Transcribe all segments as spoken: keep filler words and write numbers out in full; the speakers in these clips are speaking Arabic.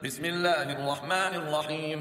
بسم الله الرحمن الرحيم.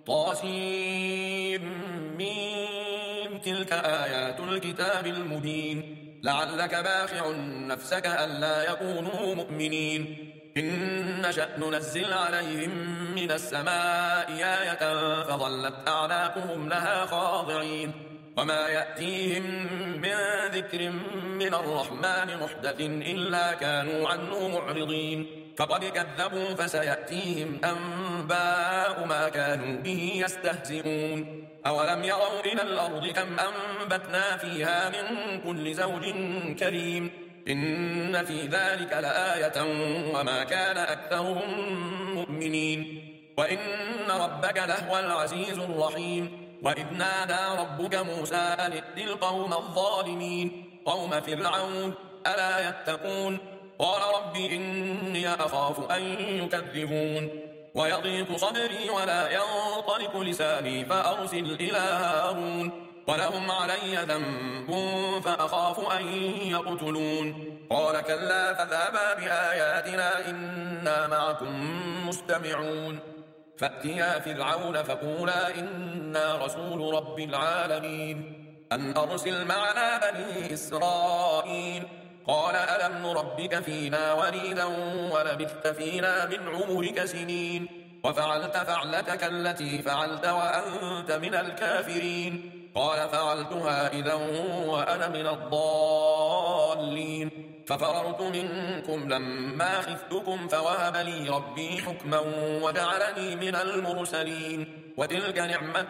طاسيم ميم. تلك آيات الكتاب المبين. لعلك باخع نفسك ألا يكونوا مؤمنين. إن نشأ ننزل عليهم من السماء آية فظلت أعناقهم لها خاضعين. وما يأتيهم من ذكر من الرحمن محدث إلا كانوا عنه معرضين. فقد كذبوا فسيأتيهم أنباء ما كانوا به يستهزئون. أولم يروا إلى الأرض كم أنبتنا فيها من كل زوج كريم. إن في ذلك لآية وما كان أكثرهم مؤمنين. وإن ربك لهو العزيز الرحيم. وإذ نادى ربك موسى أن ائت القوم الظالمين قوم فرعون ألا يتقون. قال رب إني أخاف أن يكذبون ويضيق صدري ولا ينطلق لساني فأرسل إلى هارون ولهم علي ذنب فأخاف أن يقتلون. قال كلا فاذهبا بآياتنا إنا معكم مستمعون. فأتيا فرعون فقولا إنا رسول رب العالمين أن أرسل معنا بني إسرائيل. قال ألم نربك فينا وليدا ولبثت فينا من عمرك سنين وفعلت فعلتك التي فعلت وأنت من الكافرين. قال فعلتها إذا وأنا من الضالين ففررت منكم لما خفتكم فوهب لي ربي حكما وجعلني من المرسلين. وتلك نعمة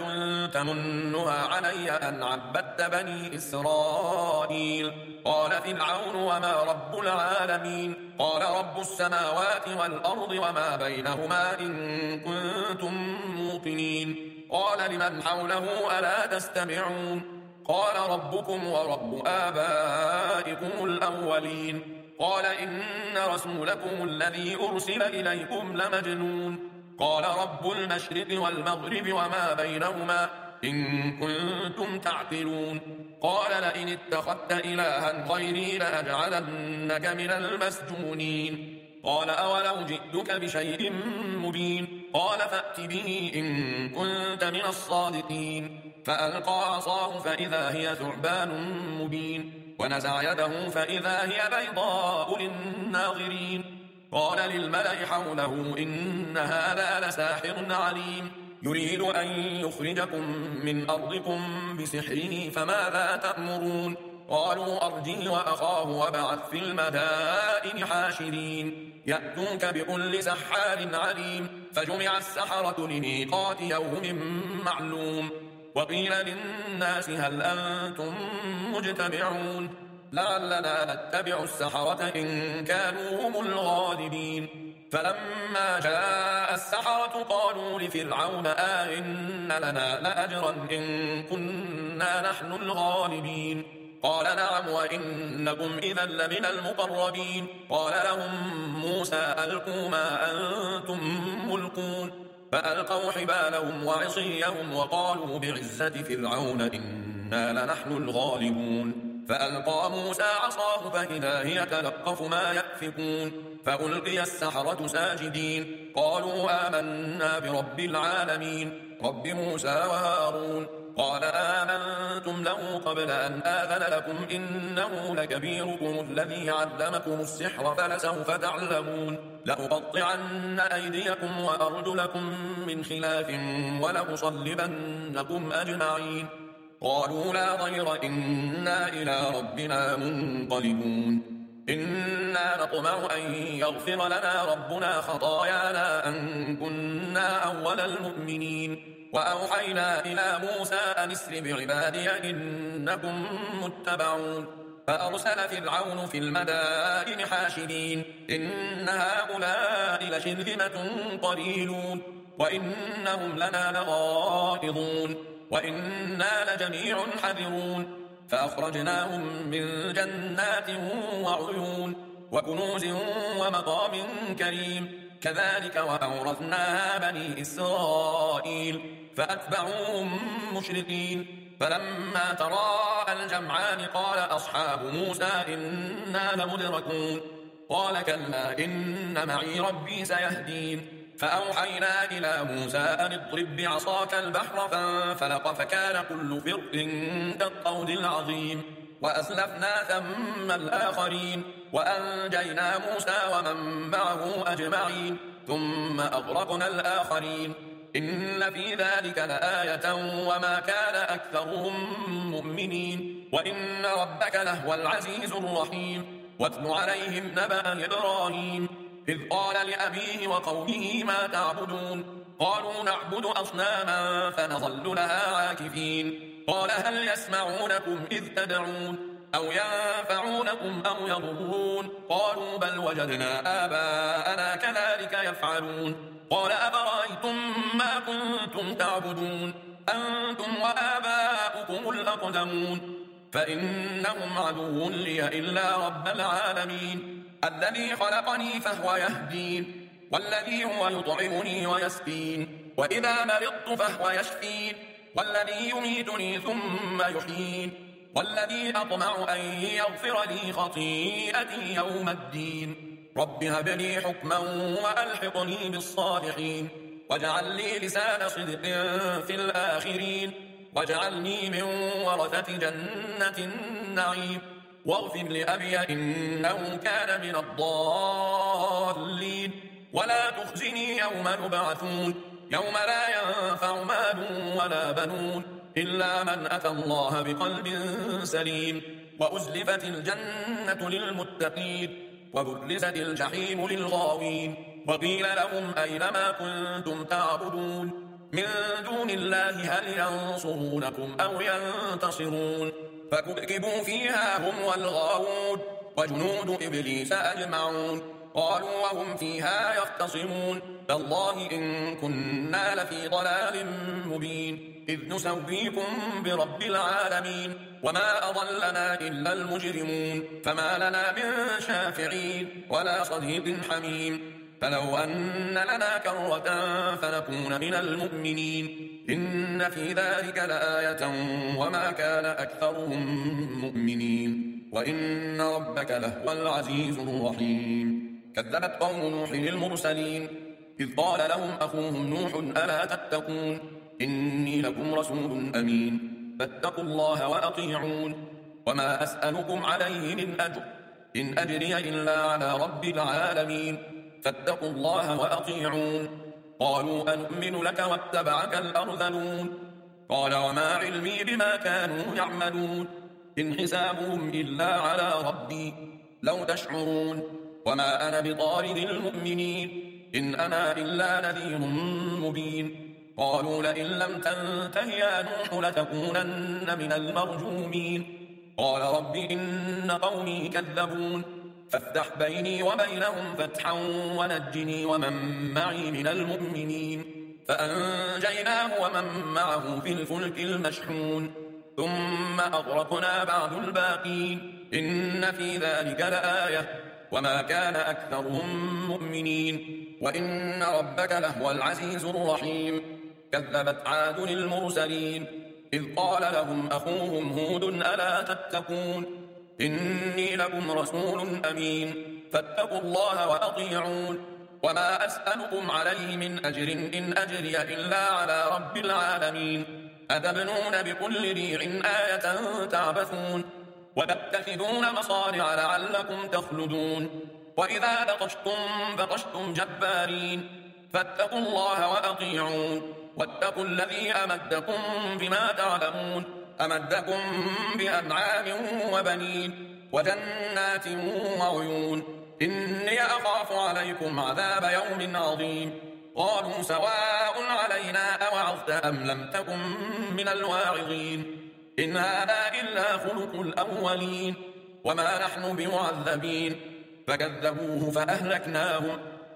تمنها علي أن عبدت بني إسرائيل. قال فرعون وما رب العالمين. قال رب السماوات والأرض وما بينهما إن كنتم موقنين. قال لمن حوله ألا تستمعون. قال ربكم ورب آبائكم الأولين. قال إن رسولكم الذي أرسل إليكم لمجنون. قال رب المشرق والمغرب وما بينهما إن كنتم تعقلون. قال لئن اتخذت إلها غيري لأجعلنك من المسجونين. قال أولو جئتك بشيء مبين. قال فأت به إن كنت من الصادقين. فألقى عصاه فإذا هي ثعبان مبين ونزع يده فإذا هي بيضاء للناظرين. قال للملأ حوله إن هذا لساحر عليم يريد أن يخرجكم من أرضكم بسحره فماذا تأمرون. قالوا أرجه وأخاه وابعث في المدائن حاشرين يأتوك بكل سحار عليم. فجمع السحرة لميقات يوم معلوم. وقيل للناس هل أنتم مجتمعون لعلنا نتبع السحرة إن كانوا هم الغالبين. فلما جاء السحرة قالوا لفرعون آئن لنا لأجرا إن كنا نحن الغالبين. قال نعم وإنكم إذا لمن المقربين. قال لهم موسى ألقوا ما أنتم ملقون. فألقوا حبالهم وعصيهم وقالوا بعزة فرعون إنا لنحن الغالبون. فألقى موسى عصاه فإذا هي تلقف ما يأفكون. فألقي السحرة ساجدين قالوا آمنا برب العالمين رب موسى وهارون. قال آمنتم له قبل أن آذن لكم إنه لكبيركم الذي علمكم السحر فلسوف تعلمون. لأقطعن أيديكم وأرجلكم من خلاف ولأصلبنكم أجمعين. قالوا لا ضير إنا إلى ربنا منقلبون. إنا نطمع أن يغفر لنا ربنا خطايانا أن كنا أول المؤمنين. وأوحينا إلى موسى أن اسر بعبادي إنكم متبعون. فأرسل فرعون في المدائن حاشرين إن هؤلاء لشرذمة قليلون وإنهم لنا لغائظون وإنا لجميع حذرون. فأخرجناهم من جنات وعيون وكنوز ومقام كريم. كذلك وأورثناها بني إسرائيل فأتبعوهم مشرقين. فلما تراءى الجمعان قال أصحاب موسى إنا لمدركون. قال كلا إن معي ربي سيهدين. فأوحينا إلى موسى أن اضرب بعصاك البحر فانفلق فكان كل فرق كالطود العظيم وأسلفنا ثم الآخرين وأنجينا موسى ومن معه أجمعين ثم أغرقنا الآخرين إن في ذلك لآية وما كان أكثرهم مؤمنين وإن ربك لهو العزيز الرحيم واتل عليهم نبأ إبراهيم إذ قال لأبيه وقومه ما تعبدون قالوا نعبد أصناما فنظل لها عاكفين قال هل يسمعونكم إذ تدعون أو ينفعونكم أو يضرون قالوا بل وجدنا آباءنا كذلك يفعلون قال أفرأيتم ما كنتم تعبدون أنتم وآباؤكم الأقدمون فإنهم عدو لي إلا رب العالمين الذي خلقني فهو يهدين والذي هو يطعمني ويسقين وإذا مرضت فهو يشفين والذي يميتني ثم يحيين والذي أطمع أن يغفر لي خطيئتي يوم الدين رب هب لي حكما وألحقني بالصالحين واجعل لي لسان صدق في الآخرين واجعلني من ورثة جنة النعيم واغفر لأبي إنه كان من الضالين ولا تخزني يوم يبعثون يوم لا ينفع مال ولا بنون إلا من أتى الله بقلب سليم وأزلفت الجنة للمتقين وبرزت الجحيم للغاوين وقيل لهم أين ما كنتم تعبدون من دون الله هل ينصرونكم أو ينتصرون فكبكبوا فيها هم والغاوون وجنود إبليس أجمعون قالوا وهم فيها يختصمون تالله إن كنا لفي ضلال مبين إذ نسويكم برب العالمين وما أضلنا إلا المجرمون فما لنا من شافعين ولا صديق حميم فلو أن لنا كرة فنكون من المؤمنين إن في ذلك لآية وما كان أكثرهم مؤمنين وإن ربك لهو العزيز الرحيم كذبت قوم نوح المرسلين إذ قال لهم أخوهم نوح ألا تتقون إني لكم رسول أمين فاتقوا الله وأطيعون وما أسألكم عليه من أجر إن أجري إلا على رب العالمين فاتقوا الله وأطيعون قالوا أنؤمن لك واتبعك الأرذلون قال وما علمي بما كانوا يعملون إن حسابهم إلا على ربي لو تشعرون وما أنا بطارد المؤمنين إن أنا إلا نذير مبين قالوا لئن لم تنته يا نوح لتكونن من المرجومين قال رب إن قومي كذبون فافتح بيني وبينهم فتحا ونجني ومن معي من المؤمنين فأنجيناه ومن معه في الفلك المشحون ثم أغرقنا بعد الباقين إن في ذلك لآية وما كان أكثرهم مؤمنين وإن ربك لهو العزيز الرحيم كذبت عاد المرسلين إذ قال لهم أخوهم هود ألا تتقون إني لكم رسول أمين فاتقوا الله وأطيعون وما أسألكم عليه من أجر إن أجري إلا على رب العالمين أتبنون بكل ريع آية تعبثون وتتخذون مصارع لعلكم تخلدون وإذا بطشتم بطشتم جبارين فاتقوا الله وأطيعون واتقوا الذي أمدكم بما تعلمون أمدكم بأنعام وبنين وجنات وعيون إني أخاف عليكم عذاب يوم عظيم قالوا سواء علينا أوعظت أم لم تكن من الواعظين إن هذا إلا خلق الأولين وما نحن بمعذبين فكذبوه فأهلكناهم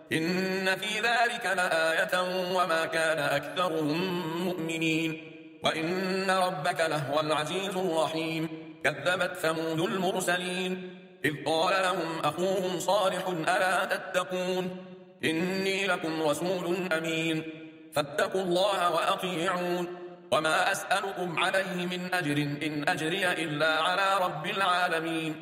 إن في ذلك لآية وما كان أكثرهم مؤمنين وإن ربك لهو العزيز الرحيم كذبت ثمود المرسلين إذ قال لهم أخوهم صالح ألا تتقون إني لكم رسول أمين فاتقوا الله وأطيعون وما أسألكم عليه من أجر إن أجري إلا على رب العالمين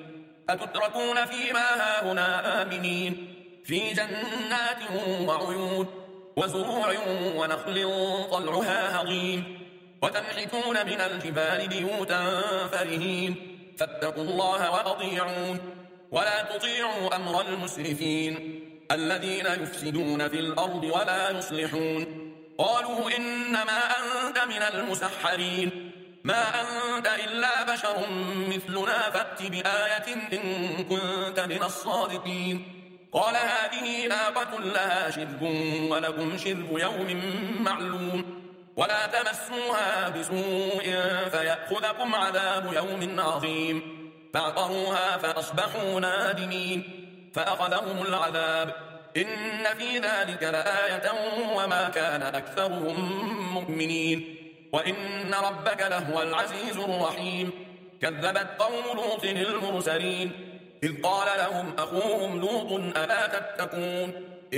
أتتركون فيما هاهنا آمنين في جنات وعيون وزروع ونخل طلعها هضيم وتنحتون من الجبال بيوتا فرهين فاتقوا الله وأطيعون ولا تطيعوا أمر المسرفين الذين يفسدون في الأرض ولا يصلحون قالوا إنما أنت من المسحرين ما أنت إلا بشر مثلنا فأت بآية إن كنت من الصادقين قال هذه ناقة لها شرب ولكم شرب يوم معلوم ولا تمسوها بسوء فيأخذكم عذاب يوم عظيم فعقروها فأصبحوا نادمين فأخذهم العذاب إن في ذلك لآية وما كان أكثرهم مؤمنين وإن ربك لهو العزيز الرحيم كذبت قوم لوط المرسلين إذ قال لهم أخوهم لوط ألا تتقون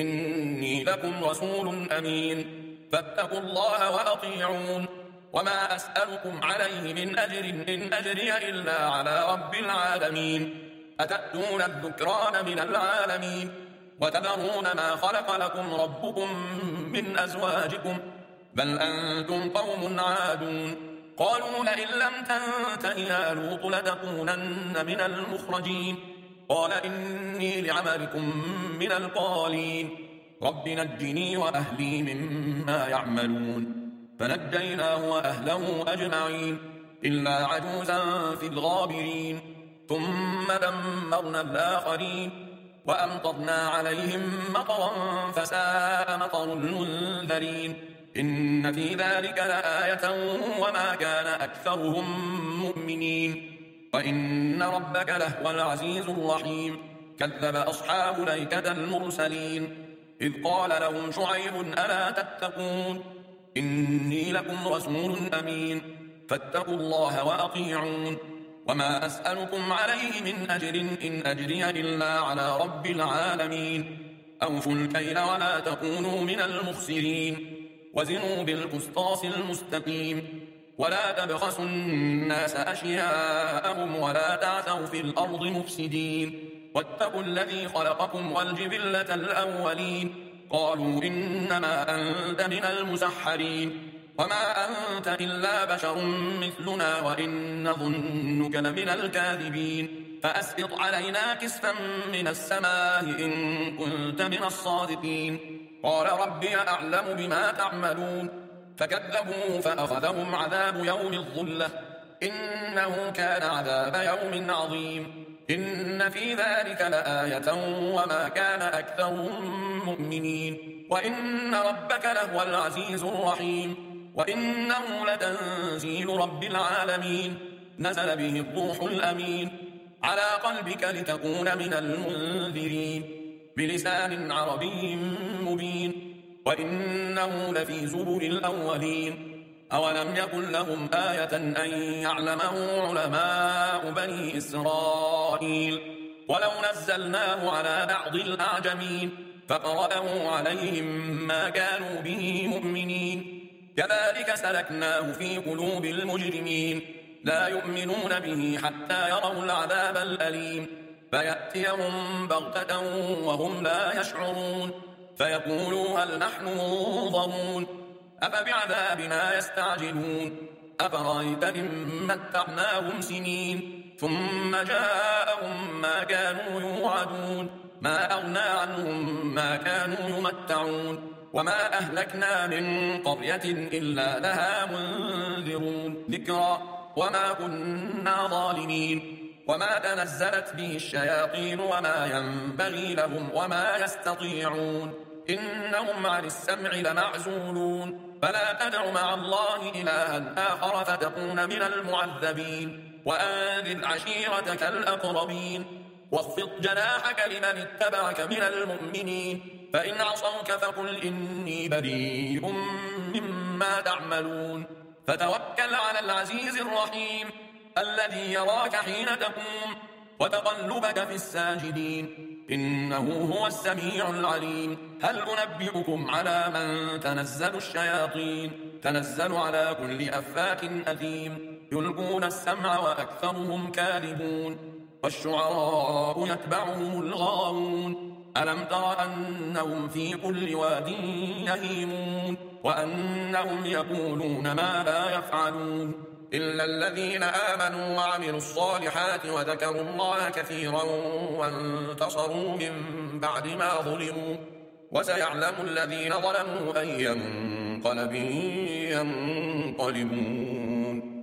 إني لكم رسول أمين فاتقوا الله وأطيعون وما أسألكم عليه من أجر إن أجري إلا على رب العالمين أتأتون الذكران من العالمين وتذرون ما خلق لكم ربكم من أزواجكم بل أنتم قوم عادون قالوا لئن لم تنته يا لوط لتكونن من المخرجين قال إني لعملكم من القالين رب نجني وأهلي مما يعملون فنجيناه وأهله أجمعين إلا عجوزا في الغابرين ثم دمرنا الآخرين وأمطرنا عليهم مطرا فساء مطر المنذرين إن في ذلك لآية وما كان أكثرهم مؤمنين وإن ربك لهو العزيز الرحيم كذب أصحاب الأيكة المرسلين إذ قال لهم شعيب ألا تتقون إني لكم رسول أمين فاتقوا الله وأطيعون وما أسألكم عليه من أجر إن أجري إلا على رب العالمين أوفوا الكيل ولا تكونوا من المخسرين وزنوا بالقسطاس المستقيم ولا تبخسوا الناس أشياءهم ولا تعثوا في الأرض مفسدين واتقوا الذي خلقكم والجبلة الأولين قالوا إنما أنت من المسحرين وما أنت إلا بشر مثلنا وإن ظنك لمن الكاذبين فأسقط علينا كسفا من السماء إن كنت من الصادقين قال ربي أعلم بما تعملون فكذبوه فأخذهم عذاب يوم الظلة إنه كان عذاب يوم عظيم إن في ذلك لآية وما كان أكثرهم مؤمنين وإن ربك لهو العزيز الرحيم وإنه لتنزيل رب العالمين نزل به الروح الأمين على قلبك لتكون من المنذرين بلسان عربي مبين وإنه لفي زبر الأولين أولم يكن لهم آية أن يعلمه علماء بني إسرائيل ولو نزلناه على بعض الأعجمين فقرأه عليهم ما كانوا به مؤمنين كذلك سلكناه في قلوب المجرمين لا يؤمنون به حتى يروا العذاب الأليم فيأتيهم بغتة وهم لا يشعرون فيقولوا هل نحن منظرون أفبعذابنا يستعجلون أفرأيت إن متعناهم سنين ثم جاءهم ما كانوا يوعدون ما أغنى عنهم ما كانوا يمتعون وما أهلكنا من قرية إلا لها منذرون ذكرى وما كنا ظالمين وما تنزلت به الشياطين وما ينبغي لهم وما يستطيعون إنهم عن السمع لمعزولون فلا تدع مع الله إلها آخر فتكون من المعذبين وأنذر عشيرتك الأقربين واخفض جناحك لمن اتبعك من المؤمنين فإن عصوك فقل إني بريء مما تعملون فتوكل على العزيز الرحيم الذي يراك حين تقوم وتقلبك في الساجدين إنه هو السميع العليم هل أنبئكم على من تنزل الشياطين تنزل على كل أفاك أثيم يلقون السمع وأكثرهم كاذبون والشعراء يتبعهم الغاوون ألم تر أنهم في كل واد يهيمون وأنهم يقولون ما لا يفعلون إلا الذين آمنوا وعملوا الصالحات وذكروا الله كثيرا وانتصروا من بعد ما ظلموا وسيعلم الذين ظلموا أي منقلب ينقلبون